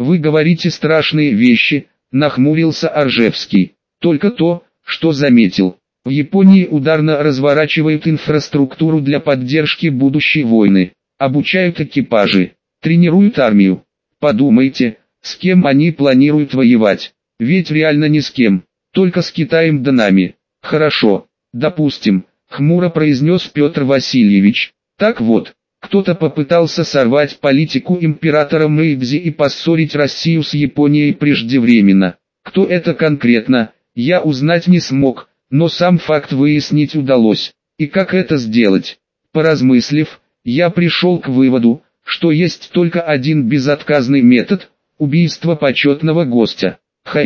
Вы говорите страшные вещи, нахмурился Оржевский. Только то, что заметил. В Японии ударно разворачивают инфраструктуру для поддержки будущей войны. Обучают экипажи, тренируют армию. Подумайте, с кем они планируют воевать. Ведь реально ни с кем, только с Китаем да нами. Хорошо, допустим, хмуро произнес Петр Васильевич. Так вот, кто-то попытался сорвать политику императора Мэйдзи и поссорить Россию с Японией преждевременно. Кто это конкретно, я узнать не смог, но сам факт выяснить удалось. И как это сделать? Поразмыслив, я пришел к выводу, что есть только один безотказный метод – убийство почетного гостя.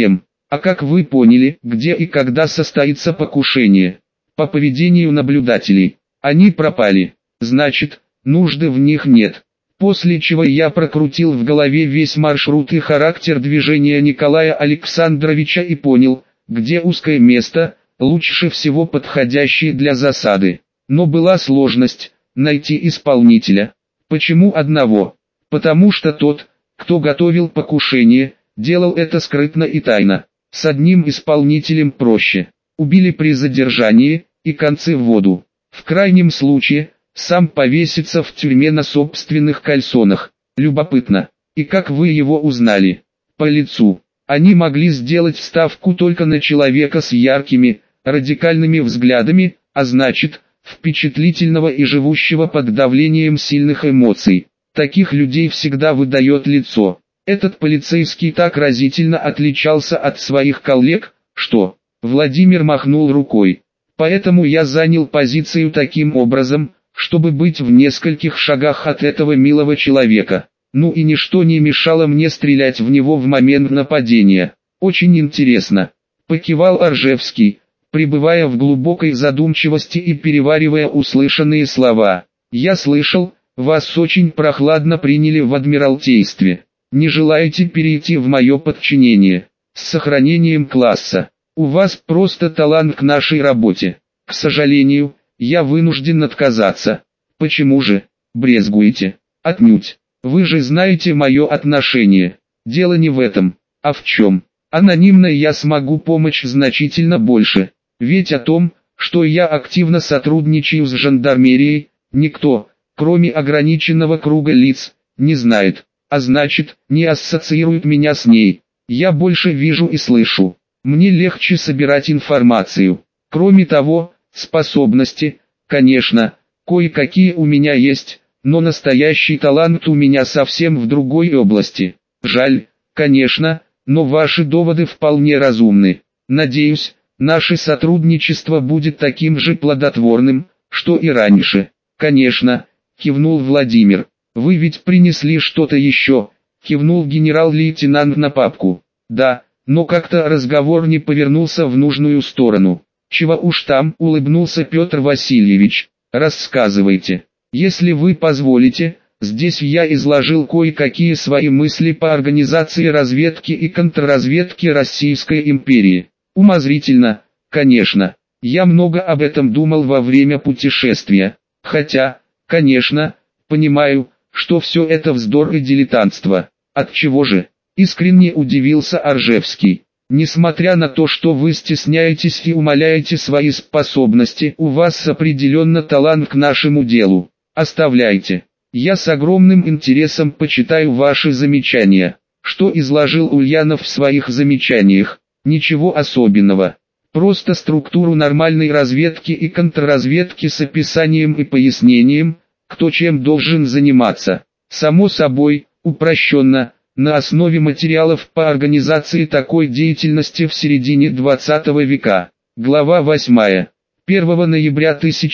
А как вы поняли, где и когда состоится покушение? По поведению наблюдателей. Они пропали. Значит, нужды в них нет. После чего я прокрутил в голове весь маршрут и характер движения Николая Александровича и понял, где узкое место, лучше всего подходящее для засады. Но была сложность – найти исполнителя. Почему одного? Потому что тот, кто готовил покушение, делал это скрытно и тайно. С одним исполнителем проще. Убили при задержании, и концы в воду. В крайнем случае, сам повесится в тюрьме на собственных кальсонах. Любопытно. И как вы его узнали? По лицу. Они могли сделать ставку только на человека с яркими, радикальными взглядами, а значит, впечатлительного и живущего под давлением сильных эмоций. Таких людей всегда выдает лицо. Этот полицейский так разительно отличался от своих коллег, что... Владимир махнул рукой. Поэтому я занял позицию таким образом, чтобы быть в нескольких шагах от этого милого человека. Ну и ничто не мешало мне стрелять в него в момент нападения. Очень интересно. Покивал Оржевский, пребывая в глубокой задумчивости и переваривая услышанные слова. Я слышал, вас очень прохладно приняли в Адмиралтействе. Не желаете перейти в мое подчинение? С сохранением класса. У вас просто талант к нашей работе. К сожалению, я вынужден отказаться. Почему же? Брезгуете? Отнюдь. Вы же знаете мое отношение. Дело не в этом. А в чем? Анонимно я смогу помочь значительно больше. Ведь о том, что я активно сотрудничаю с жандармерией, никто, кроме ограниченного круга лиц, не знает. А значит, не ассоциирует меня с ней. Я больше вижу и слышу. Мне легче собирать информацию. Кроме того, способности, конечно, кое-какие у меня есть, но настоящий талант у меня совсем в другой области. Жаль, конечно, но ваши доводы вполне разумны. Надеюсь, наше сотрудничество будет таким же плодотворным, что и раньше. Конечно, кивнул Владимир. Вы ведь принесли что-то еще, кивнул генерал-лейтенант на папку. Да. Но как-то разговор не повернулся в нужную сторону. Чего уж там, улыбнулся Петр Васильевич. Рассказывайте. Если вы позволите, здесь я изложил кое-какие свои мысли по организации разведки и контрразведки Российской империи. Умозрительно, конечно. Я много об этом думал во время путешествия. Хотя, конечно, понимаю, что все это вздор и дилетантство. Отчего же? Искренне удивился Оржевский. Несмотря на то, что вы стесняетесь и умаляете свои способности, у вас определенно талант к нашему делу. Оставляйте. Я с огромным интересом почитаю ваши замечания. Что изложил Ульянов в своих замечаниях? Ничего особенного. Просто структуру нормальной разведки и контрразведки с описанием и пояснением, кто чем должен заниматься. Само собой, упрощенно, на основе материалов по организации такой деятельности в середине 20 века. Глава 8. 1 ноября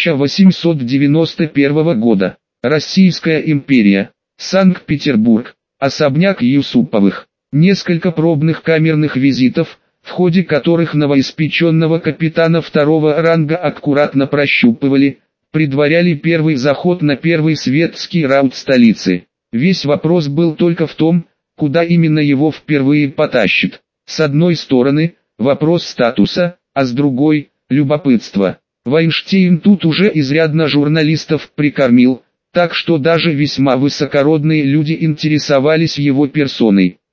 1891 года. Российская империя. Санкт-Петербург. Особняк Юсуповых. Несколько пробных камерных визитов, в ходе которых новоиспеченного капитана второго ранга аккуратно прощупывали, предваряли первый заход на первый светский раут столицы. Весь вопрос был только в том, куда именно его впервые потащит. С одной стороны, вопрос статуса, а с другой – любопытство. Вайнштейн тут уже изрядно журналистов прикормил, так что даже весьма высокородные люди интересовались его персоной.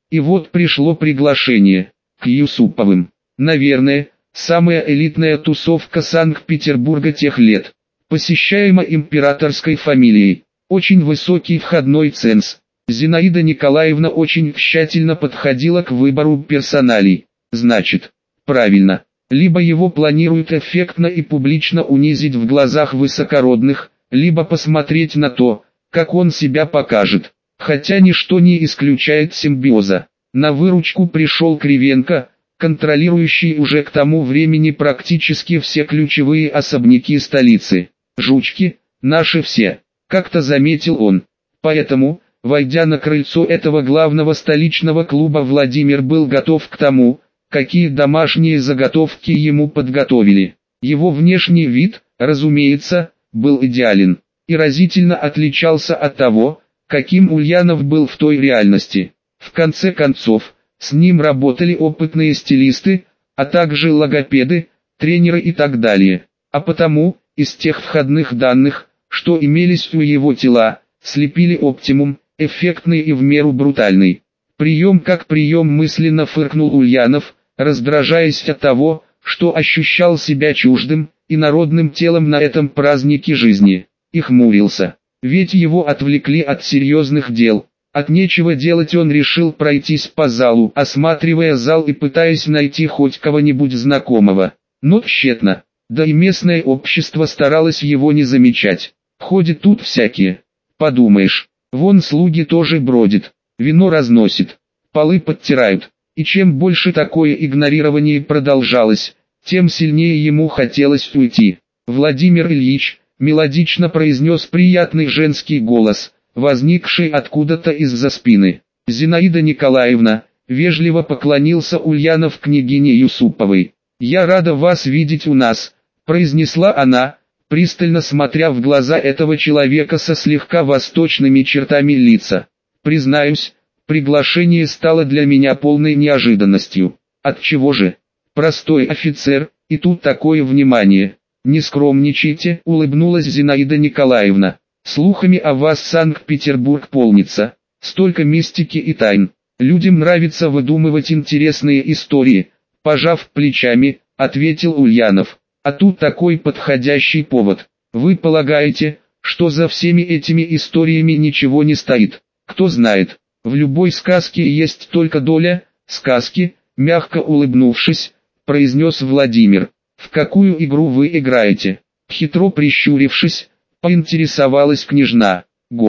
И вот пришло приглашение к Юсуповым. Наверное, самая элитная тусовка Санкт-Петербурга тех лет, посещаема императорской фамилией. Очень высокий входной ценз. Зинаида Николаевна очень тщательно подходила к выбору персоналей. Значит, правильно, либо его планируют эффектно и публично унизить в глазах высокородных, либо посмотреть на то, как он себя покажет. Хотя ничто не исключает симбиоза. На выручку пришел Кривенко, контролирующий уже к тому времени практически все ключевые особняки столицы. «Жучки, наши все», как-то заметил он. Поэтому, войдя на крыльцо этого главного столичного клуба, Владимир был готов к тому, какие домашние заготовки ему подготовили. Его внешний вид, разумеется, был идеален и разительно отличался от того, каким Ульянов был в той реальности. В конце концов, с ним работали опытные стилисты, а также логопеды, тренеры и так далее. А потому, из тех входных данных, что имелись у его тела, слепили оптимум, эффектный и в меру брутальный. Прием как прием, мысленно фыркнул Ульянов, раздражаясь от того, что ощущал себя чуждым и народным телом на этом празднике жизни, и хмурился. Ведь его отвлекли от серьезных дел. От нечего делать он решил пройтись по залу, осматривая зал и пытаясь найти хоть кого-нибудь знакомого. Но тщетно. Да и местное общество старалось его не замечать. Ходят тут всякие. Подумаешь, вон слуги тоже бродят, вино разносят, полы подтирают. И чем больше такое игнорирование продолжалось, тем сильнее ему хотелось уйти. «Владимир Ильич», мелодично произнес приятный женский голос, возникший откуда-то из-за спины. «Зинаида Николаевна», вежливо поклонился Ульянов княгине Юсуповой. «Я рада вас видеть у нас», произнесла она, пристально смотря в глаза этого человека со слегка восточными чертами лица. «Признаюсь, приглашение стало для меня полной неожиданностью. Отчего же? Простой офицер, и тут такое внимание». «Не скромничайте», улыбнулась Зинаида Николаевна. «Слухами о вас Санкт-Петербург полнится. Столько мистики и тайн. Людям нравится выдумывать интересные истории», пожав плечами, ответил Ульянов. «А тут такой подходящий повод. Вы полагаете, что за всеми этими историями ничего не стоит? Кто знает, в любой сказке есть только доля сказки», мягко улыбнувшись, произнес Владимир. «В какую игру вы играете?» Хитро прищурившись, поинтересовалась княжна.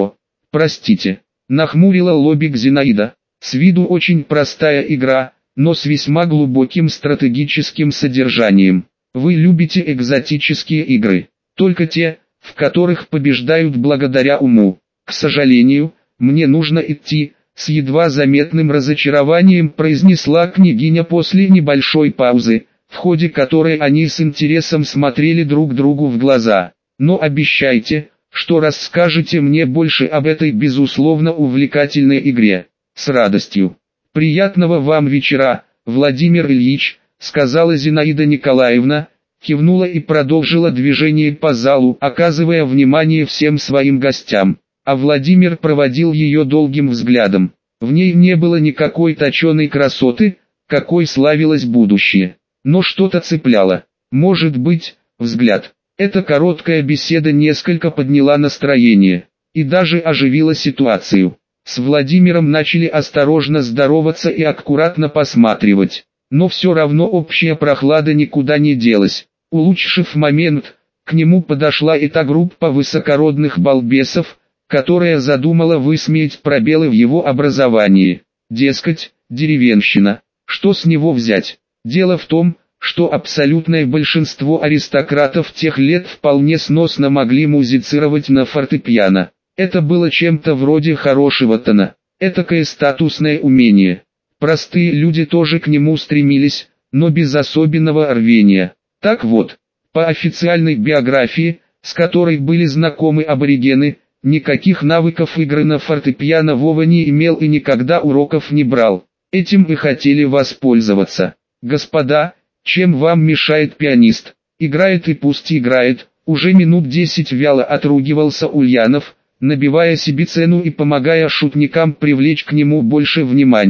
«Простите», нахмурила лобик Зинаида. «С виду очень простая игра, но с весьма глубоким стратегическим содержанием. Вы любите экзотические игры, только те, в которых побеждают благодаря уму. К сожалению, мне нужно идти», с едва заметным разочарованием произнесла княгиня после небольшой паузы, в ходе которой они с интересом смотрели друг другу в глаза. «Но обещайте, что расскажете мне больше об этой безусловно увлекательной игре». «С радостью. Приятного вам вечера, Владимир Ильич», сказала Зинаида Николаевна, кивнула и продолжила движение по залу, оказывая внимание всем своим гостям. А Владимир проводил ее долгим взглядом. В ней не было никакой точеной красоты, какой славилось будущее. Но что-то цепляло. Может быть, взгляд. Эта короткая беседа несколько подняла настроение и даже оживила ситуацию. С Владимиром начали осторожно здороваться и аккуратно посматривать. Но все равно общая прохлада никуда не делась. Улучшив момент, к нему подошла и та группа высокородных балбесов, которая задумала высмеять пробелы в его образовании. Дескать, деревенщина, что с него взять? Дело в том, что абсолютное большинство аристократов тех лет вполне сносно могли музицировать на фортепиано. Это было чем-то вроде хорошего тона, этакое статусное умение. Простые люди тоже к нему стремились, но без особенного рвения. Так вот, по официальной биографии, с которой были знакомы аборигены, никаких навыков игры на фортепиано Вова не имел и никогда уроков не брал. Этим и хотели воспользоваться. «Господа, чем вам мешает пианист? Играет и пусть играет», уже минут 10 вяло отругивался Ульянов, набивая себе цену и помогая шутникам привлечь к нему больше внимания.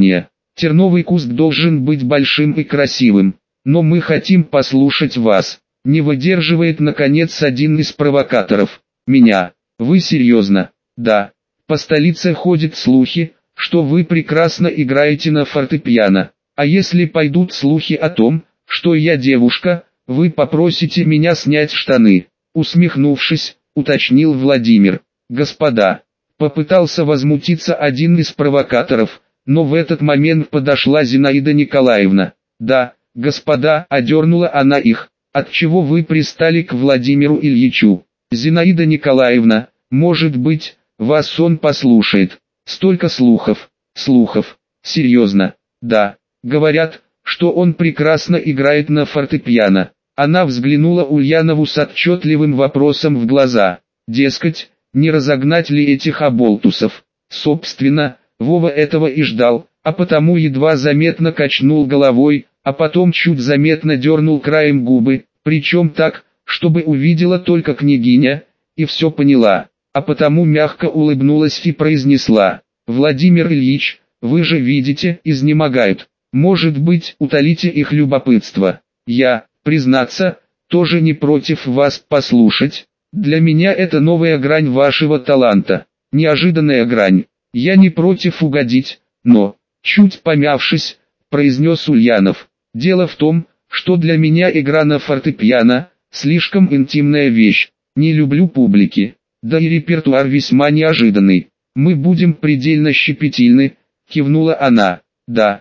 Терновый куст должен быть большим и красивым. Но мы хотим послушать вас. Не выдерживает наконец один из провокаторов. Меня. Вы серьезно? Да. По столице ходят слухи, что вы прекрасно играете на фортепиано. А если пойдут слухи о том, что я девушка, вы попросите меня снять штаны. Усмехнувшись, уточнил Владимир. Господа. Попытался возмутиться один из провокаторов, но в этот момент подошла Зинаида Николаевна. Да, господа, одернула она их. Отчего вы пристали к Владимиру Ильичу? Зинаида Николаевна, может быть, вас он послушает. Столько слухов. Слухов. Серьезно? Да. Говорят, что он прекрасно играет на фортепиано. Она взглянула Ульянову с отчетливым вопросом в глаза. Дескать, не разогнать ли этих оболтусов? Собственно, Вова этого и ждал, а потому едва заметно качнул головой, а потом чуть заметно дернул краем губы, причем так, чтобы увидела только княгиня, и все поняла, а потому мягко улыбнулась и произнесла: «Владимир Ильич, вы же видите, изнемогают. Может быть, утолите их любопытство. Я, признаться, тоже не против вас послушать. Для меня это новая грань вашего таланта, неожиданная грань. Я не против угодить, но, чуть помявшись, произнес Ульянов. Дело в том, что для меня игра на фортепиано – слишком интимная вещь. Не люблю публики, да и репертуар весьма неожиданный. Мы будем предельно щепетильны, кивнула она. Да,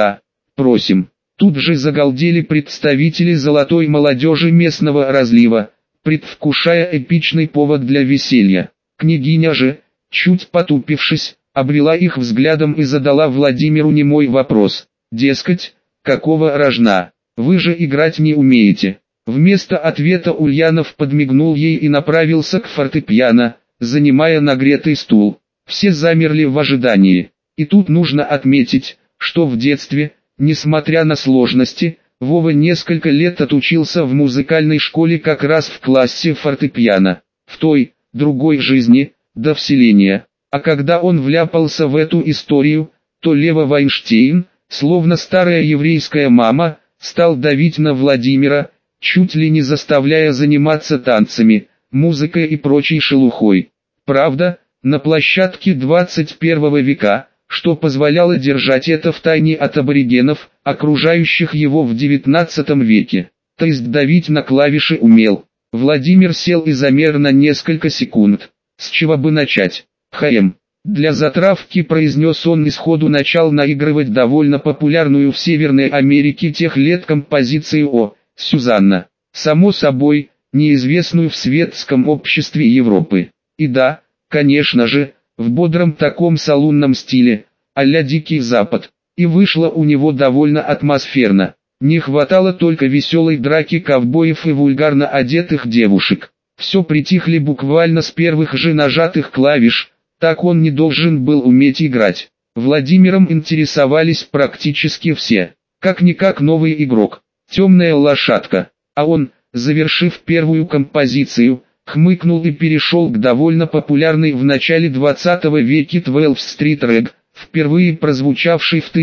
просим. Тут же загалдели представители золотой молодежи местного разлива, предвкушая эпичный повод для веселья. Княгиня же, чуть потупившись, обвела их взглядом и задала Владимиру немой вопрос. Дескать, какого рожна? Вы же играть не умеете. Вместо ответа Ульянов подмигнул ей и направился к фортепиано, занимая нагретый стул. Все замерли в ожидании. И тут нужно отметить, что в детстве, несмотря на сложности, Вова несколько лет отучился в музыкальной школе как раз в классе фортепиано. В той, другой жизни, до вселения. А когда он вляпался в эту историю, то Лева Вайнштейн, словно старая еврейская мама, стал давить на Владимира, чуть ли не заставляя заниматься танцами, музыкой и прочей шелухой. Правда, на площадке 21 века, что позволяло держать это в тайне от аборигенов, окружающих его в 19 веке. То есть давить на клавиши умел. Владимир сел и замер на несколько секунд. С чего бы начать? Для затравки произнес он и сходу начал наигрывать довольно популярную в Северной Америке тех лет композицию о «Сюзанна». Само собой, неизвестную в светском обществе Европы. И да, конечно же, в бодром таком салунном стиле, а-ля Дикий Запад. И вышло у него довольно атмосферно. Не хватало только веселой драки ковбоев и вульгарно одетых девушек. Все притихли буквально с первых же нажатых клавиш. Так он не должен был уметь играть. Владимиром интересовались практически все. Как-никак новый игрок. Темная лошадка. А он, завершив первую композицию, хмыкнул и перешел к довольно популярной в начале 20 века 12 Street Rag, впервые прозвучавшей в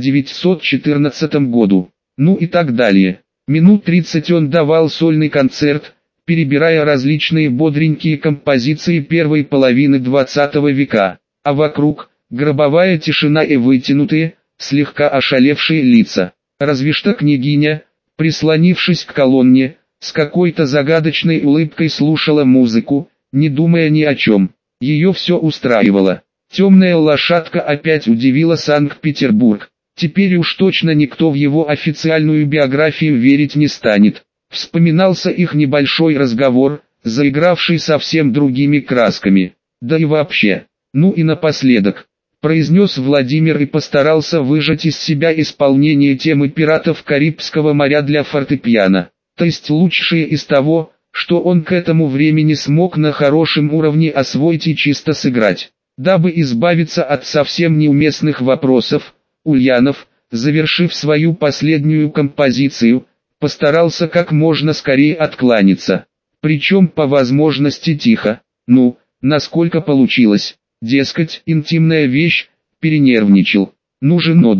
1914 году. Ну и так далее. Минут 30 он давал сольный концерт, перебирая различные бодренькие композиции первой половины 20 века, а вокруг – гробовая тишина и вытянутые, слегка ошалевшие лица. Разве что княгиня, прислонившись к колонне, с какой-то загадочной улыбкой слушала музыку, не думая ни о чем. Ее все устраивало. Темная лошадка опять удивила Санкт-Петербург. Теперь уж точно никто в его официальную биографию верить не станет. Вспоминался их небольшой разговор, заигравший совсем другими красками. Да и вообще. Ну и напоследок, произнес Владимир и постарался выжать из себя исполнение темы «Пиратов Карибского моря» для фортепиано. То есть лучшее из того, что он к этому времени смог на хорошем уровне освоить и чисто сыграть. Дабы избавиться от совсем неуместных вопросов, Ульянов, завершив свою последнюю композицию, постарался как можно скорее откланяться. Причем по возможности тихо. Ну, насколько получилось. Дескать, интимная вещь, перенервничал. Нужен отдых.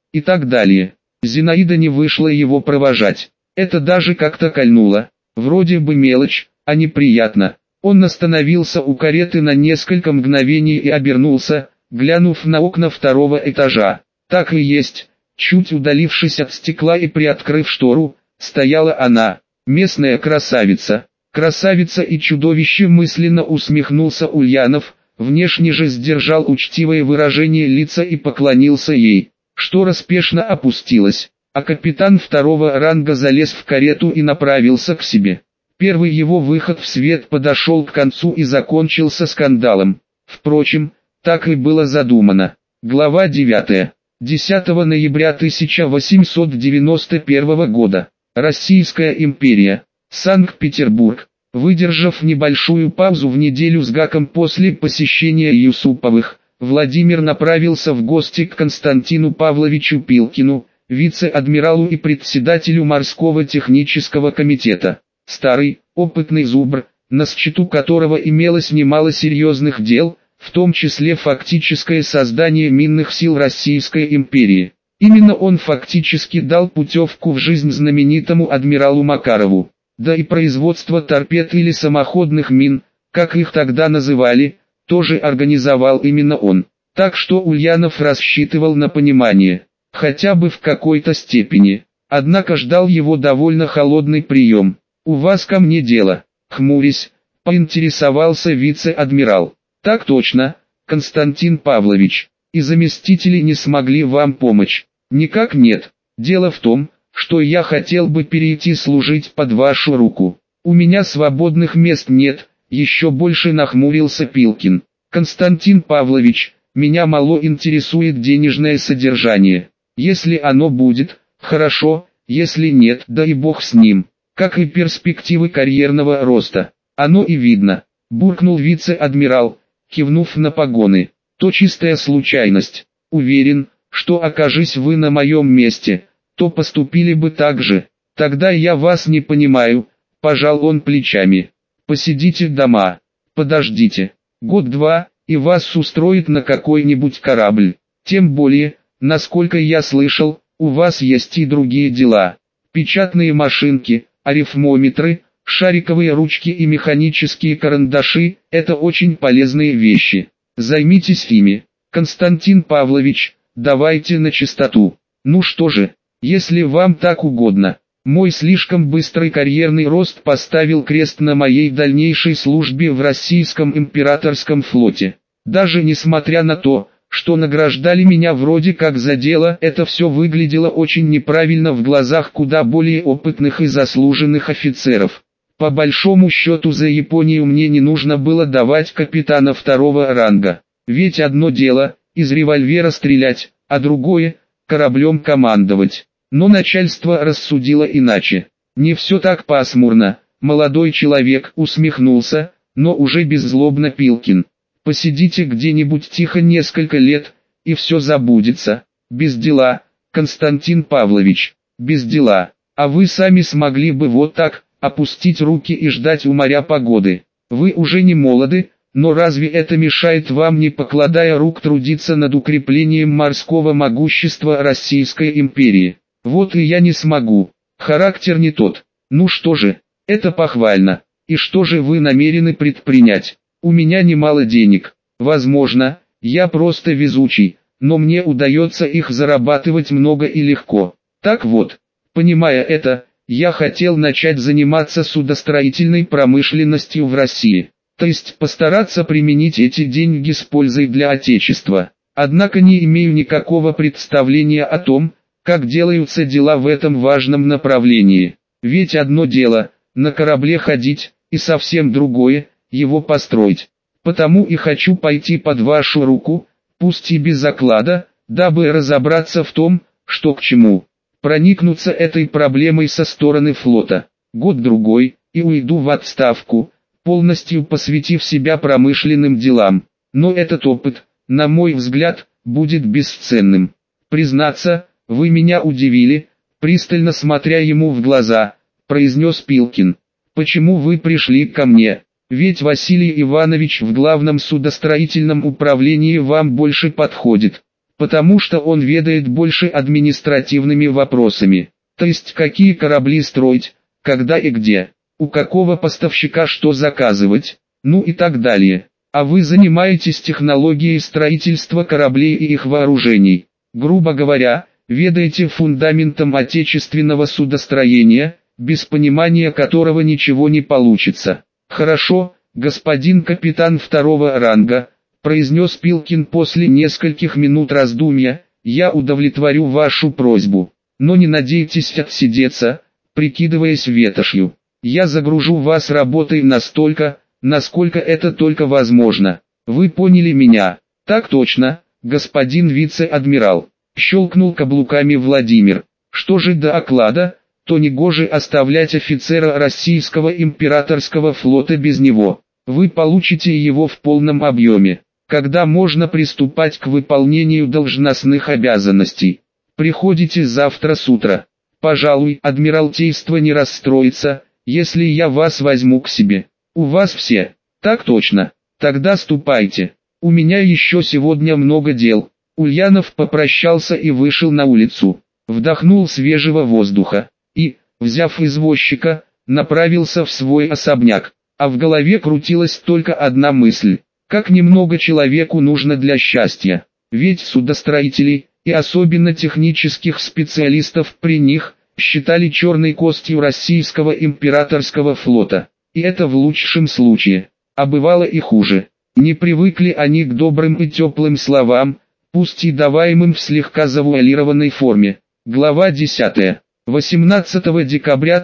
и так далее. Зинаида не вышла его провожать. Это даже как-то кольнуло. Вроде бы мелочь, а неприятно. Он остановился у кареты на несколько мгновений и обернулся, глянув на окна второго этажа. Так и есть, чуть удалившись от стекла и приоткрыв штору, стояла она, местная красавица. Красавица и чудовище, мысленно усмехнулся Ульянов, внешне же сдержал учтивое выражение лица и поклонился ей. Штора спешно опустилась, а капитан второго ранга залез в карету и направился к себе. Первый его выход в свет подошел к концу и закончился скандалом. Впрочем, так и было задумано. Глава 9. 10 ноября 1891 года. Российская империя. Санкт-Петербург. Выдержав небольшую паузу в неделю с гаком после посещения Юсуповых, Владимир направился в гости к Константину Павловичу Пилкину, вице-адмиралу и председателю морского технического комитета. Старый, опытный зубр, на счету которого имелось немало серьезных дел, в том числе фактическое создание минных сил Российской империи. Именно он фактически дал путевку в жизнь знаменитому адмиралу Макарову. Да и производство торпед или самоходных мин, как их тогда называли, тоже организовал именно он. Так что Ульянов рассчитывал на понимание, хотя бы в какой-то степени. Однако ждал его довольно холодный прием. «У вас ко мне дело», — хмурясь, поинтересовался вице-адмирал. «Так точно, Константин Павлович. И заместители не смогли вам помочь?» «Никак нет. Дело в том, что я хотел бы перейти служить под вашу руку. У меня свободных мест нет», — еще больше нахмурился Пилкин. «Константин Павлович, меня мало интересует денежное содержание. Если оно будет, хорошо, если нет, да и бог с ним. Как и перспективы карьерного роста. Оно и видно», — буркнул вице-адмирал, кивнув на погоны. «То чистая случайность. Уверен, что окажись вы на моем месте, то поступили бы так же. Тогда я вас не понимаю», — пожал он плечами. «Посидите дома. Подождите. Год-два, и вас устроит на какой-нибудь корабль. Тем более, насколько я слышал, у вас есть и другие дела. Печатные машинки, арифмометры, шариковые ручки и механические карандаши – это очень полезные вещи. Займитесь ими. Константин Павлович, давайте на чистоту. Ну что же, если вам так угодно. Мой слишком быстрый карьерный рост поставил крест на моей дальнейшей службе в российском императорском флоте. Даже несмотря на то, что награждали меня вроде как за дело, это все выглядело очень неправильно в глазах куда более опытных и заслуженных офицеров. По большому счету за Японию мне не нужно было давать капитана второго ранга. Ведь одно дело, из револьвера стрелять, а другое, кораблем командовать. Но начальство рассудило иначе. Не все так пасмурно, молодой человек усмехнулся, но уже беззлобно Пилкин. Посидите где-нибудь тихо несколько лет, и все забудется. Без дела, Константин Павлович, без дела. А вы сами смогли бы вот так, опустить руки и ждать у моря погоды. Вы уже не молоды, но разве это мешает вам, не покладая рук, трудиться над укреплением морского могущества Российской империи? Вот и я не смогу. Характер не тот. Ну что же, это похвально. И что же вы намерены предпринять? У меня немало денег. Возможно, я просто везучий, но мне удается их зарабатывать много и легко. Так вот, понимая это, я хотел начать заниматься судостроительной промышленностью в России. То есть постараться применить эти деньги с пользой для Отечества. Однако не имею никакого представления о том, как делаются дела в этом важном направлении. Ведь одно дело, на корабле ходить, и совсем другое, его построить. Потому и хочу пойти под вашу руку, пусть и без оклада, дабы разобраться в том, что к чему. Проникнуться этой проблемой со стороны флота. Год-другой, и уйду в отставку, полностью посвятив себя промышленным делам. Но этот опыт, на мой взгляд, будет бесценным. Признаться, вы меня удивили, пристально смотря ему в глаза, произнес Пилкин. Почему вы пришли ко мне? Ведь Василий Иванович в главном судостроительном управлении вам больше подходит. потому что он ведает больше административными вопросами. То есть какие корабли строить, когда и где, у какого поставщика что заказывать, ну и так далее. А вы занимаетесь технологией строительства кораблей и их вооружений. Грубо говоря, ведаете фундаментом отечественного судостроения, без понимания которого ничего не получится. Хорошо, господин капитан второго ранга, произнес Пилкин после нескольких минут раздумья, я удовлетворю вашу просьбу. Но не надейтесь отсидеться, прикидываясь ветошью. Я загружу вас работой настолько, насколько это только возможно. Вы поняли меня? Так точно, господин вице-адмирал. Щелкнул каблуками Владимир. Что же до оклада, то негоже оставлять офицера российского императорского флота без него. Вы получите его в полном объеме. Когда можно приступать к выполнению должностных обязанностей? Приходите завтра с утра. Пожалуй, адмиралтейство не расстроится, если я вас возьму к себе. У вас все? Так точно. Тогда ступайте. У меня еще сегодня много дел. Ульянов попрощался и вышел на улицу. Вдохнул свежего воздуха. И, взяв извозчика, направился в свой особняк. А в голове крутилась только одна мысль. Как немного человеку нужно для счастья. Ведь судостроителей, и особенно технических специалистов при них, считали черной костью российского императорского флота. И это в лучшем случае. А бывало и хуже. Не привыкли они к добрым и теплым словам, пусть и даваемым в слегка завуалированной форме. Глава 10. 18 декабря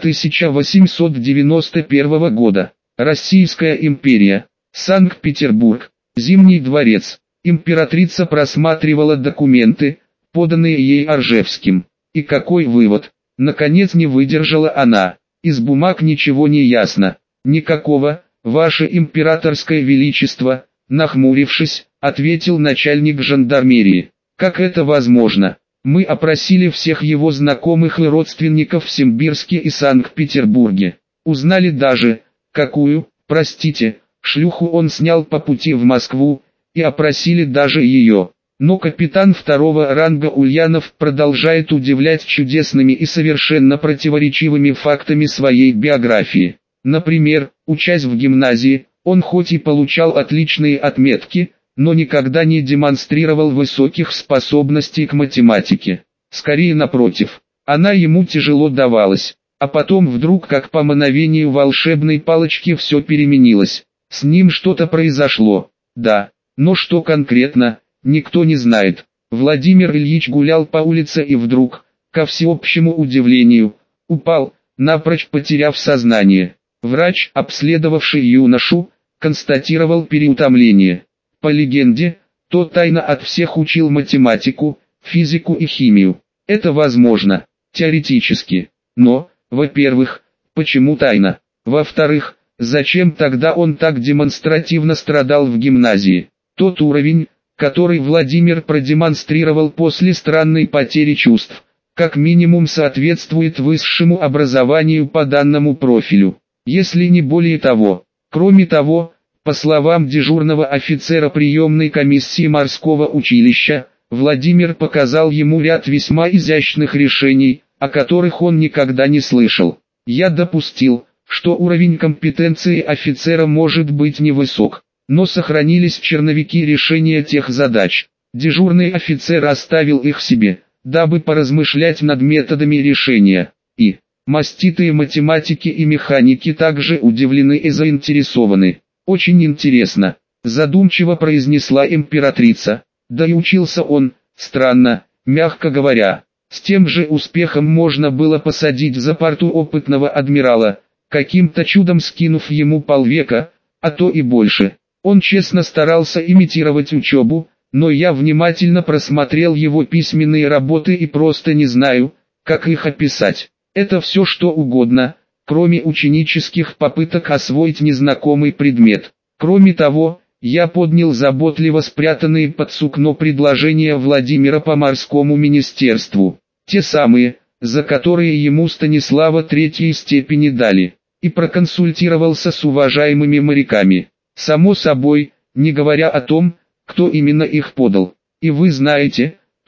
1891 года. Российская империя. Санкт-Петербург. Зимний дворец. Императрица просматривала документы, поданные ей Оржевским. И какой вывод? Наконец не выдержала она. Из бумаг ничего не ясно. Никакого, ваше императорское величество, нахмурившись, ответил начальник жандармерии. Как это возможно? Мы опросили всех его знакомых и родственников в Симбирске и Санкт-Петербурге. Узнали даже, какую, простите, шлюху он снял по пути в Москву, и опросили даже ее. Но капитан второго ранга Ульянов продолжает удивлять чудесными и совершенно противоречивыми фактами своей биографии. Например, учась в гимназии, он хоть и получал отличные отметки, но никогда не демонстрировал высоких способностей к математике. Скорее напротив, она ему тяжело давалась. А потом вдруг, как по мановению волшебной палочки, все переменилось. С ним что-то произошло. Да, но что конкретно, никто не знает. Владимир Ильич гулял по улице и вдруг, ко всеобщему удивлению, упал, напрочь потеряв сознание. Врач, обследовавший юношу, констатировал переутомление. По легенде, тот тайно от всех учил математику, физику и химию. Это возможно, теоретически. Но, во-первых, почему тайно? Во-вторых, зачем тогда он так демонстративно страдал в гимназии? Тот уровень, который Владимир продемонстрировал после странной потери чувств, как минимум соответствует высшему образованию по данному профилю, если не более того. Кроме того, по словам дежурного офицера приемной комиссии морского училища, Владимир показал ему ряд весьма изящных решений, о которых он никогда не слышал. Я допустил, что уровень компетенции офицера может быть невысок, но сохранились черновики решения тех задач. Дежурный офицер оставил их себе, дабы поразмышлять над методами решения. И маститые математики и механики также удивлены и заинтересованы. Очень интересно, задумчиво произнесла императрица. Да и учился он, странно, мягко говоря. С тем же успехом можно было посадить за парту опытного адмирала, каким-то чудом скинув ему полвека, а то и больше. Он честно старался имитировать учебу, но я внимательно просмотрел его письменные работы и просто не знаю, как их описать. Это все что угодно, кроме ученических попыток освоить незнакомый предмет. Кроме того, я поднял заботливо спрятанные под сукно предложения Владимира по морскому министерству. Те самые, за которые ему Станислава третьей степени дали. И проконсультировался с уважаемыми моряками. Само собой, не говоря о том, кто именно их подал. И вы знаете,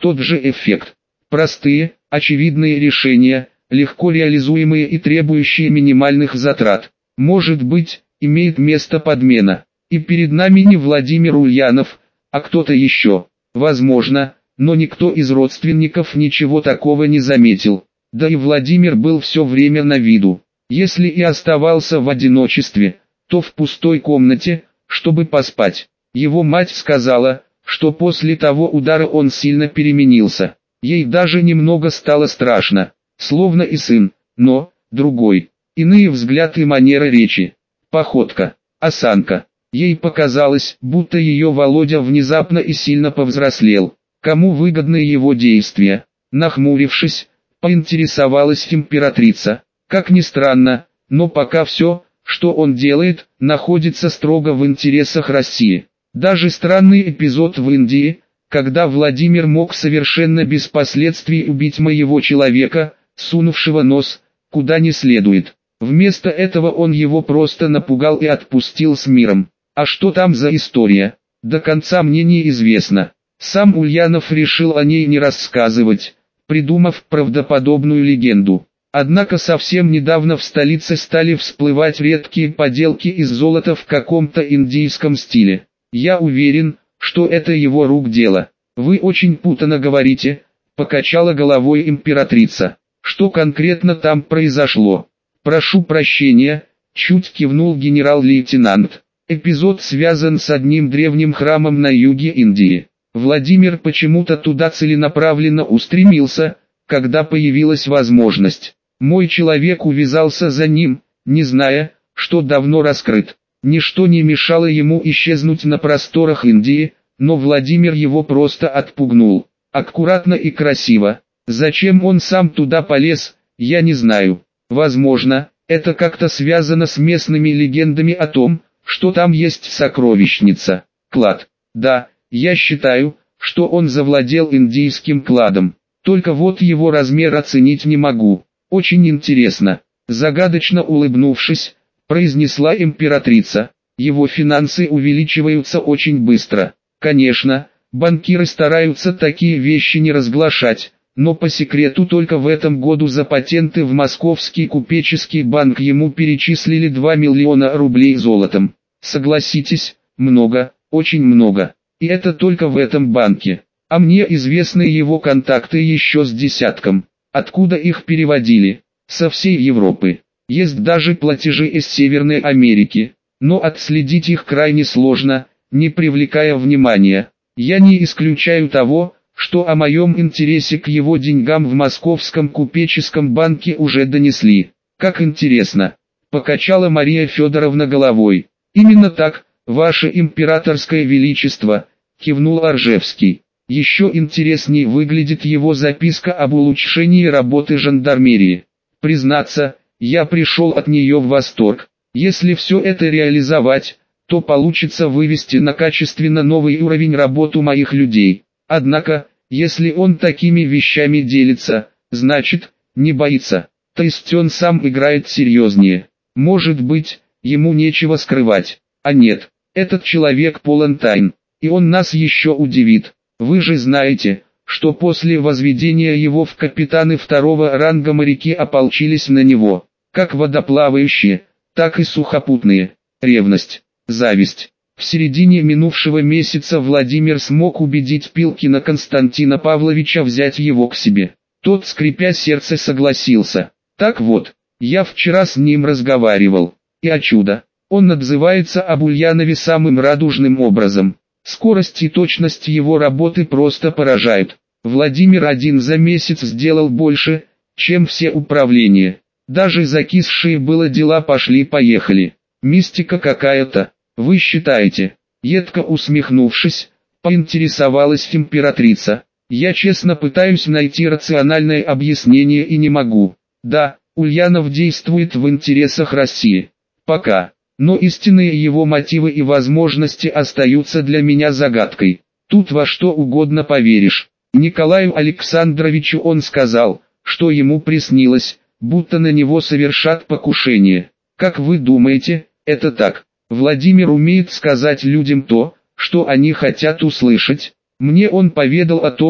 тот же эффект. Простые, очевидные решения, легко реализуемые и требующие минимальных затрат. Может быть, имеет место подмена. И перед нами не Владимир Ульянов, а кто-то еще. Возможно, но никто из родственников ничего такого не заметил. Да и Владимир был все время на виду. Если и оставался в одиночестве, то в пустой комнате, чтобы поспать. Его мать сказала, что после того удара он сильно переменился. Ей даже немного стало страшно, словно и сын, но другой. Иные взгляды и манера речи, походка, осанка. Ей показалось, будто ее Володя внезапно и сильно повзрослел. Кому выгодны его действия? Нахмурившись, поинтересовалась императрица. Как ни странно, но пока все, что он делает, находится строго в интересах России. Даже странный эпизод в Индии, когда Владимир мог совершенно без последствий убить моего человека, сунувшего нос, куда не следует. Вместо этого он его просто напугал и отпустил с миром. А что там за история? До конца мне неизвестно. Сам Ульянов решил о ней не рассказывать, придумав правдоподобную легенду. Однако совсем недавно в столице стали всплывать редкие поделки из золота в каком-то индийском стиле. Я уверен, что это его рук дело. Вы очень путано говорите, покачала головой императрица. Что конкретно там произошло? Прошу прощения, чуть кивнул генерал-лейтенант. Эпизод связан с одним древним храмом на юге Индии. Владимир почему-то туда целенаправленно устремился, когда появилась возможность. Мой человек увязался за ним, не зная, что давно раскрыт. Ничто не мешало ему исчезнуть на просторах Индии, но Владимир его просто отпугнул. Аккуратно и красиво. Зачем он сам туда полез, я не знаю. Возможно, это как-то связано с местными легендами о том, что там есть сокровищница, клад. Да, я считаю, что он завладел индийским кладом. Только вот его размер оценить не могу. Очень интересно. Загадочно улыбнувшись, произнесла императрица. Его финансы увеличиваются очень быстро. Конечно, банкиры стараются такие вещи не разглашать, но по секрету только в этом году за патенты в Московский купеческий банк ему перечислили 2 миллиона рублей золотом. Согласитесь, много, очень много. И это только в этом банке. А мне известны его контакты еще с десятком. Откуда их переводили? Со всей Европы. Есть даже платежи из Северной Америки, но отследить их крайне сложно, не привлекая внимания. Я не исключаю того, что о моем интересе к его деньгам в Московском купеческом банке уже донесли. Как интересно, покачала Мария Федоровна головой. Именно так, ваше императорское величество, кивнул Оржевский. Еще интересней выглядит его записка об улучшении работы жандармерии. Признаться, я пришел от нее в восторг. Если все это реализовать, то получится вывести на качественно новый уровень работу моих людей. Однако, если он такими вещами делится, значит, не боится. То есть он сам играет серьезнее. Может быть, ему нечего скрывать. А нет, этот человек полон тайн, и он нас еще удивит. Вы же знаете, что после возведения его в капитаны второго ранга моряки ополчились на него, как водоплавающие, так и сухопутные. Ревность, зависть. В середине минувшего месяца Владимир смог убедить Пилкина Константина Павловича взять его к себе. Тот, скрипя сердце, согласился. Так вот, я вчера с ним разговаривал. И о чудо, он отзывается об Ульянове самым радужным образом. Скорость и точность его работы просто поражают. Владимир один за месяц сделал больше, чем все управления. Даже закисшие было дела пошли-поехали. Мистика какая-то, вы считаете? Едко усмехнувшись, поинтересовалась императрица. Я честно пытаюсь найти рациональное объяснение и не могу. Да, Ульянов действует в интересах России. Пока. Но истинные его мотивы и возможности остаются для меня загадкой. Тут во что угодно поверишь. Николаю Александровичу он сказал, что ему приснилось, будто на него совершат покушение. Как вы думаете, это так? Владимир умеет сказать людям то, что они хотят услышать. Мне он поведал о том,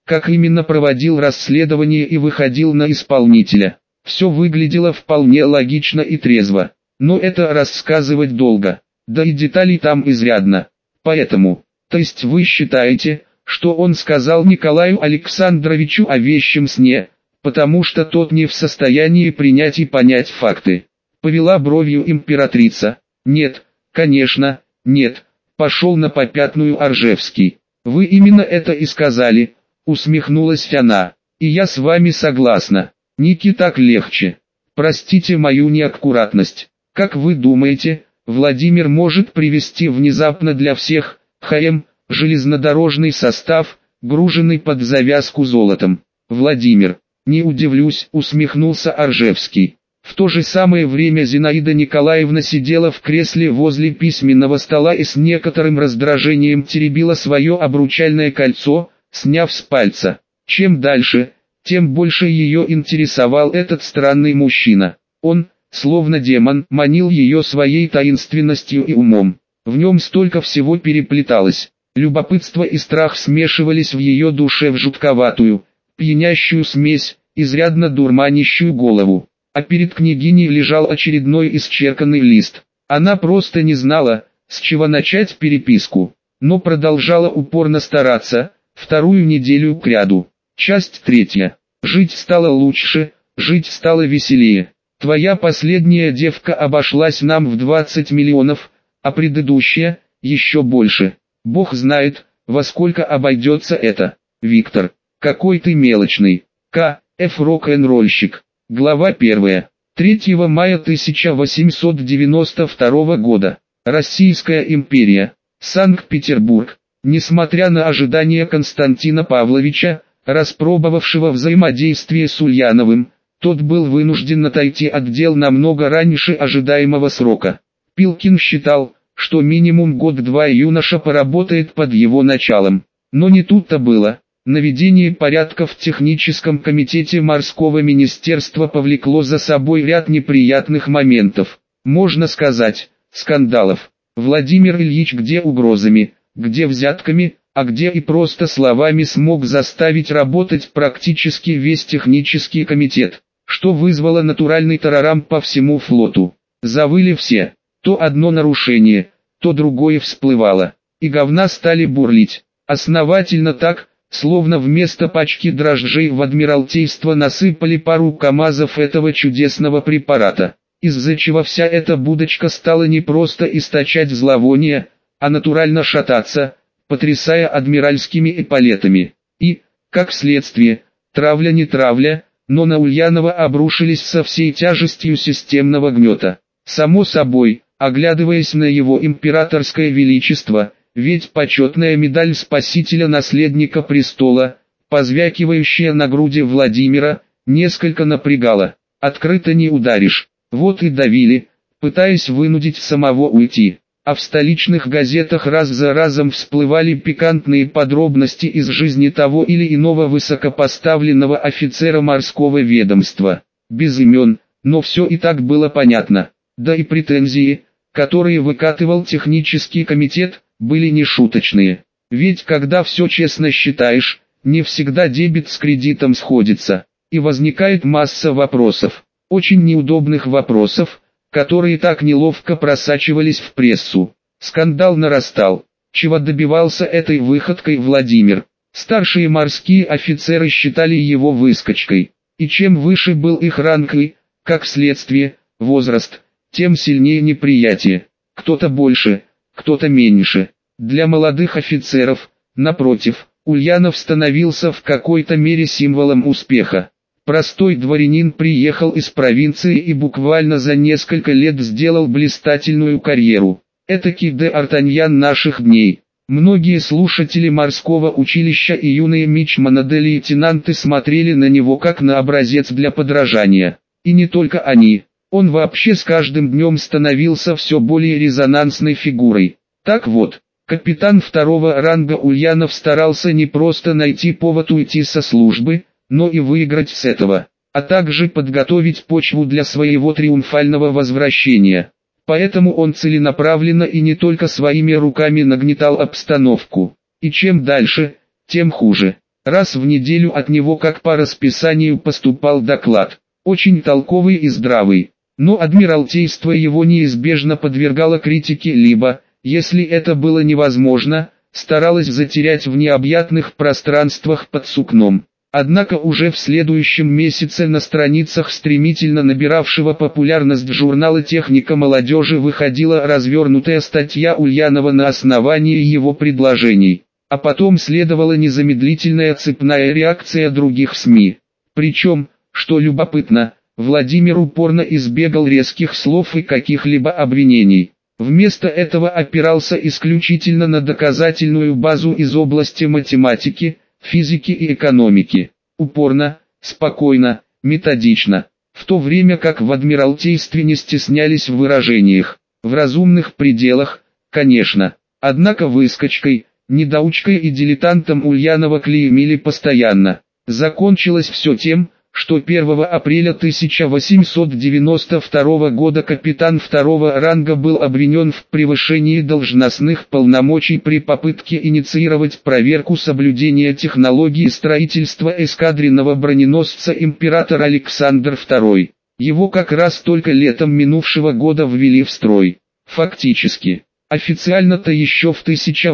как именно проводил расследование и выходил на исполнителя. Все выглядело вполне логично и трезво, но это рассказывать долго, да и деталей там изрядно. Поэтому, то есть вы считаете, что он сказал Николаю Александровичу о вещем сне, потому что тот не в состоянии принять и понять факты? Повела бровью императрица. Нет, конечно, нет, пошел на попятную Оржевский. Вы именно это и сказали, усмехнулась она, и я с вами согласна. Нике так легче. Простите мою неаккуратность. Как вы думаете, Владимир может привезти внезапно для всех, железнодорожный состав, груженный под завязку золотом? Владимир, не удивлюсь, усмехнулся Оржевский. В то же самое время Зинаида Николаевна сидела в кресле возле письменного стола и с некоторым раздражением теребила свое обручальное кольцо, сняв с пальца. Чем дальше, тем больше ее интересовал этот странный мужчина. Он, словно демон, манил ее своей таинственностью и умом. В нем столько всего переплеталось. Любопытство и страх смешивались в ее душе в жутковатую, пьянящую смесь, изрядно дурманящую голову. А перед княгиней лежал очередной исчерканный лист. Она просто не знала, с чего начать переписку, но продолжала упорно стараться, вторую неделю кряду. Часть 3. Жить стало лучше, жить стало веселее. Твоя последняя девка обошлась нам в 20 миллионов, а предыдущая – еще больше. Бог знает, во сколько обойдется это. Виктор, какой ты мелочный. К.Ф. Рок-н-ролльщик. Глава 1. 3 мая 1892 года. Российская империя. Санкт-Петербург. Несмотря на ожидания Константина Павловича, распробовавшего взаимодействие с Ульяновым, тот был вынужден отойти от дел намного раньше ожидаемого срока. Пилкин считал, что минимум год-два юноша поработает под его началом. Но не тут-то было. Наведение порядка в техническом комитете морского министерства повлекло за собой ряд неприятных моментов. Можно сказать, скандалов. Владимир Ильич где угрозами, где взятками, а где и просто словами смог заставить работать практически весь технический комитет, что вызвало натуральный тарарам по всему флоту. Завыли все, то одно нарушение, то другое всплывало, и говна стали бурлить, основательно так, словно вместо пачки дрожжей в Адмиралтейство насыпали пару КАМАЗов этого чудесного препарата, из-за чего вся эта будочка стала не просто источать зловоние, а натурально шататься, потрясая адмиральскими эполетами. И, как следствие, травля не травля, но на Ульянова обрушились со всей тяжестью системного гнета. Само собой, оглядываясь на его императорское величество, ведь почетная медаль спасителя-наследника престола, позвякивающая на груди Владимира, несколько напрягала. Открыто не ударишь. Вот и давили, пытаясь вынудить самого уйти. А в столичных газетах раз за разом всплывали пикантные подробности из жизни того или иного высокопоставленного офицера морского ведомства. Без имен, но все и так было понятно. Да и претензии, которые выкатывал технический комитет, были нешуточные. Ведь когда все честно считаешь, не всегда дебет с кредитом сходится. И возникает масса вопросов. Очень неудобных вопросов, которые так неловко просачивались в прессу. Скандал нарастал. Чего добивался этой выходкой Владимир? Старшие морские офицеры считали его выскочкой. И чем выше был их ранг и, как следствие, возраст, тем сильнее неприятие. Кто-то больше, кто-то меньше. Для молодых офицеров, напротив, Ульянов становился в какой-то мере символом успеха. Простой дворянин приехал из провинции и буквально за несколько лет сделал блистательную карьеру. Этакий Д'Артаньян наших дней. Многие слушатели морского училища и юные мичманы-лейтенанты смотрели на него как на образец для подражания. И не только они. Он вообще с каждым днем становился все более резонансной фигурой. Так вот, капитан второго ранга Ульянов старался не просто найти повод уйти со службы, но и выиграть с этого, а также подготовить почву для своего триумфального возвращения. Поэтому он целенаправленно и не только своими руками нагнетал обстановку. И чем дальше, тем хуже. Раз в неделю от него как по расписанию поступал доклад, очень толковый и здравый. Но адмиралтейство его неизбежно подвергало критике либо, если это было невозможно, старалось затерять в необъятных пространствах под сукном. Однако уже в следующем месяце на страницах стремительно набиравшего популярность журнала «Техника молодежи» выходила развернутая статья Ульянова на основании его предложений. А потом следовала незамедлительная цепная реакция других СМИ. Причем, что любопытно, Владимир упорно избегал резких слов и каких-либо обвинений. Вместо этого опирался исключительно на доказательную базу из области математики, физики и экономики. Упорно, спокойно, методично. В то время как в Адмиралтействе не стеснялись в выражениях. В разумных пределах, конечно. Однако выскочкой, недоучкой и дилетантом Ульянова клеймили постоянно. Закончилось все тем, что 1 апреля 1892 года капитан второго ранга был обвинен в превышении должностных полномочий при попытке инициировать проверку соблюдения технологии строительства эскадренного броненосца «Император Александр II». Его как раз только летом минувшего года ввели в строй. Фактически, официально-то еще в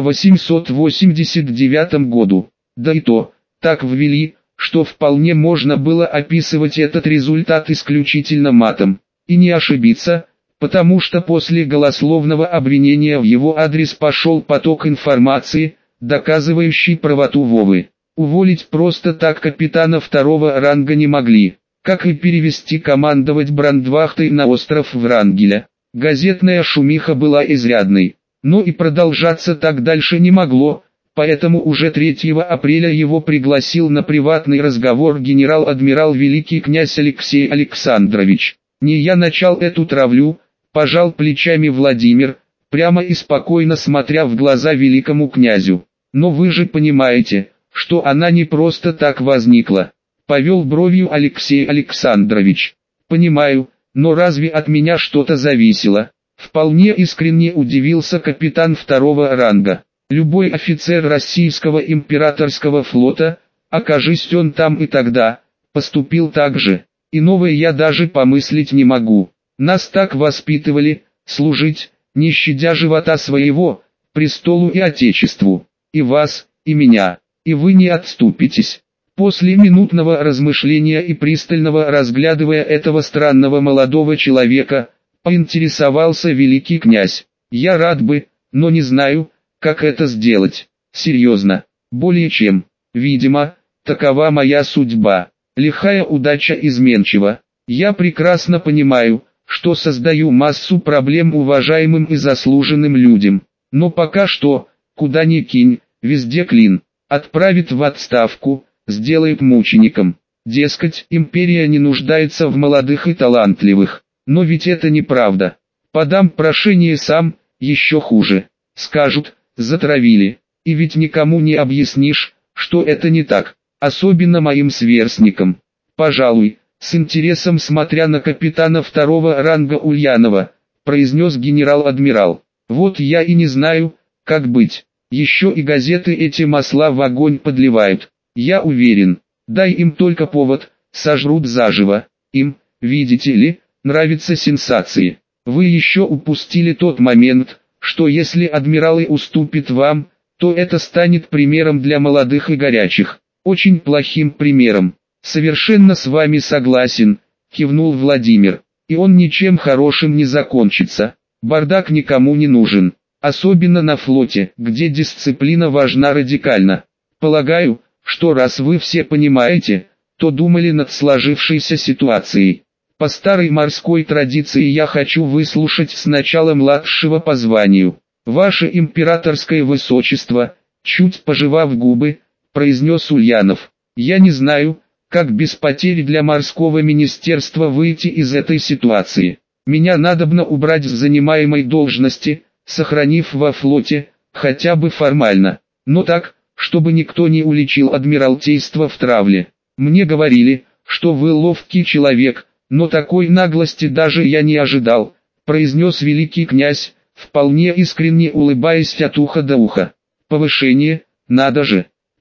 1889 году, да и то, так ввели, что вполне можно было описывать этот результат исключительно матом. И не ошибиться, потому что после голословного обвинения в его адрес пошел поток информации, доказывающий правоту Вовы. Уволить просто так капитана второго ранга не могли, как и перевести командовать брандвахтой на остров Врангеля. Газетная шумиха была изрядной, но и продолжаться так дальше не могло. Поэтому уже 3 апреля его пригласил на приватный разговор генерал-адмирал великий князь Алексей Александрович. «Не я начал эту травлю», – пожал плечами Владимир, прямо и спокойно смотря в глаза великому князю. «Но вы же понимаете, что она не просто так возникла», – повел бровью Алексей Александрович. «Понимаю, но разве от меня что-то зависело?» – вполне искренне удивился капитан второго ранга. Любой офицер российского императорского флота, окажись он там и тогда, поступил так же. Иного я даже помыслить не могу. Нас так воспитывали, служить, не щадя живота своего, престолу и отечеству. И вас, и меня, и вы не отступитесь. После минутного размышления и пристального разглядывая этого странного молодого человека, поинтересовался великий князь. Я рад бы, но не знаю, как это сделать? Серьезно, более чем. Видимо, такова моя судьба. Лихая удача изменчива. Я прекрасно понимаю, что создаю массу проблем уважаемым и заслуженным людям. Но пока что, куда ни кинь, везде клин. Отправит в отставку, сделает мучеником. Дескать, империя не нуждается в молодых и талантливых. Но ведь это неправда. Подам прошение сам, еще хуже. Скажут, затравили, и ведь никому не объяснишь, что это не так, особенно моим сверстникам. Пожалуй, с интересом смотря на капитана второго ранга Ульянова, произнес генерал-адмирал. Вот я и не знаю, как быть, еще и газеты эти масла в огонь подливают. Я уверен, дай им только повод, сожрут заживо. Им, видите ли, нравятся сенсации. Вы еще упустили тот момент, что если адмиралы уступят вам, то это станет примером для молодых и горячих. Очень плохим примером. Совершенно с вами согласен, кивнул Владимир. И он ничем хорошим не закончится. Бардак никому не нужен. Особенно на флоте, где дисциплина важна радикально. Полагаю, что раз вы все понимаете, то думали над сложившейся ситуацией. По старой морской традиции я хочу выслушать сначала младшего по званию. Ваше императорское высочество, чуть пожевав губы, произнес Ульянов. Я не знаю, как без потерь для морского министерства выйти из этой ситуации. Меня надобно убрать с занимаемой должности, сохранив во флоте, хотя бы формально. Но так, чтобы никто не уличил адмиралтейство в травле. Мне говорили, что вы ловкий человек, но такой наглости даже я не ожидал, произнес великий князь, вполне искренне улыбаясь от уха до уха. Повышение, надо же.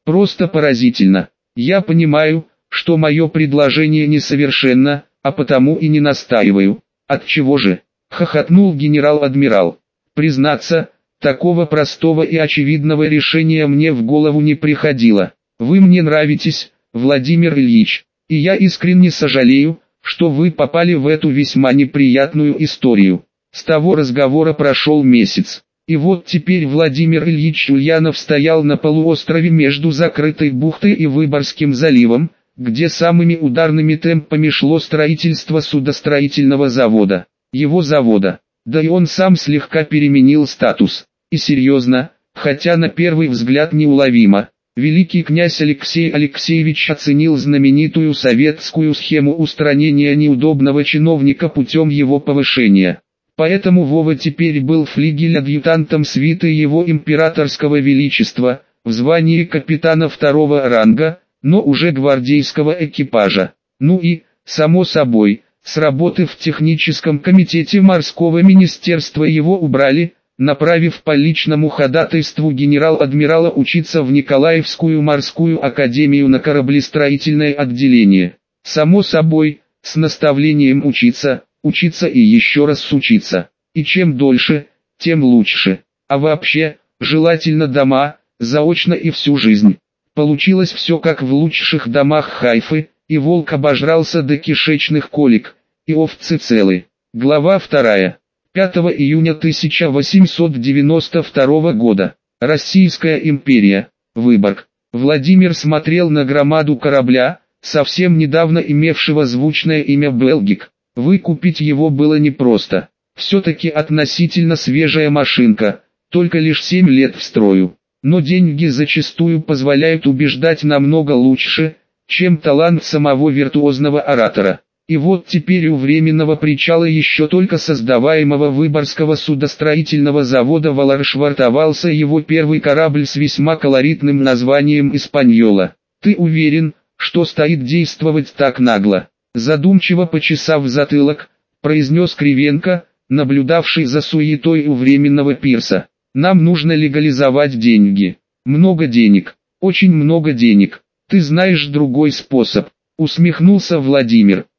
Просто поразительно. Я понимаю, что мое предложение несовершенно, а потому и не настаиваю. Отчего же? Хохотнул генерал-адмирал. Признаться, такого простого и очевидного решения мне в голову не приходило. Вы мне нравитесь, Владимир Ильич, и я искренне сожалею, что вы попали в эту весьма неприятную историю. С того разговора прошел месяц. И вот теперь Владимир Ильич Ульянов стоял на полуострове между закрытой бухтой и Выборгским заливом, где самыми ударными темпами шло строительство судостроительного завода. Его завода. Да и он сам слегка переменил статус. И серьезно, хотя на первый взгляд неуловимо, великий князь Алексей Алексеевич оценил знаменитую советскую схему устранения неудобного чиновника путем его повышения. Поэтому Вова теперь был флигель-адъютантом свиты его императорского величества, в звании капитана второго ранга, но уже гвардейского экипажа. Ну и, само собой, с работы в техническом комитете морского министерства его убрали, направив по личному ходатайству генерал-адмирала учиться в Николаевскую морскую академию на кораблестроительное отделение. Само собой, с наставлением учиться и еще раз учиться. И чем дольше, тем лучше. А вообще, желательно дома, заочно и всю жизнь. Получилось все как в лучших домах Хайфы, и волк обожрался до кишечных колик, и овцы целы. Глава 2. 5 июня 1892 года. Российская империя. Выборг. Владимир смотрел на громаду корабля, совсем недавно имевшего звучное имя «Белгик». Выкупить его было непросто. Все-таки относительно свежая машинка, только лишь 7 лет в строю. Но деньги зачастую позволяют убеждать намного лучше, чем талант самого виртуозного оратора. И вот теперь у временного причала еще только создаваемого Выборгского судостроительного завода Валар швартовался его первый корабль с весьма колоритным названием «Испаньола». «Ты уверен, что стоит действовать так нагло?» Задумчиво почесав затылок, произнес Кривенко, наблюдавший за суетой у временного пирса. «Нам нужно легализовать деньги. Много денег, очень много денег. Ты знаешь другой способ», усмехнулся Владимир.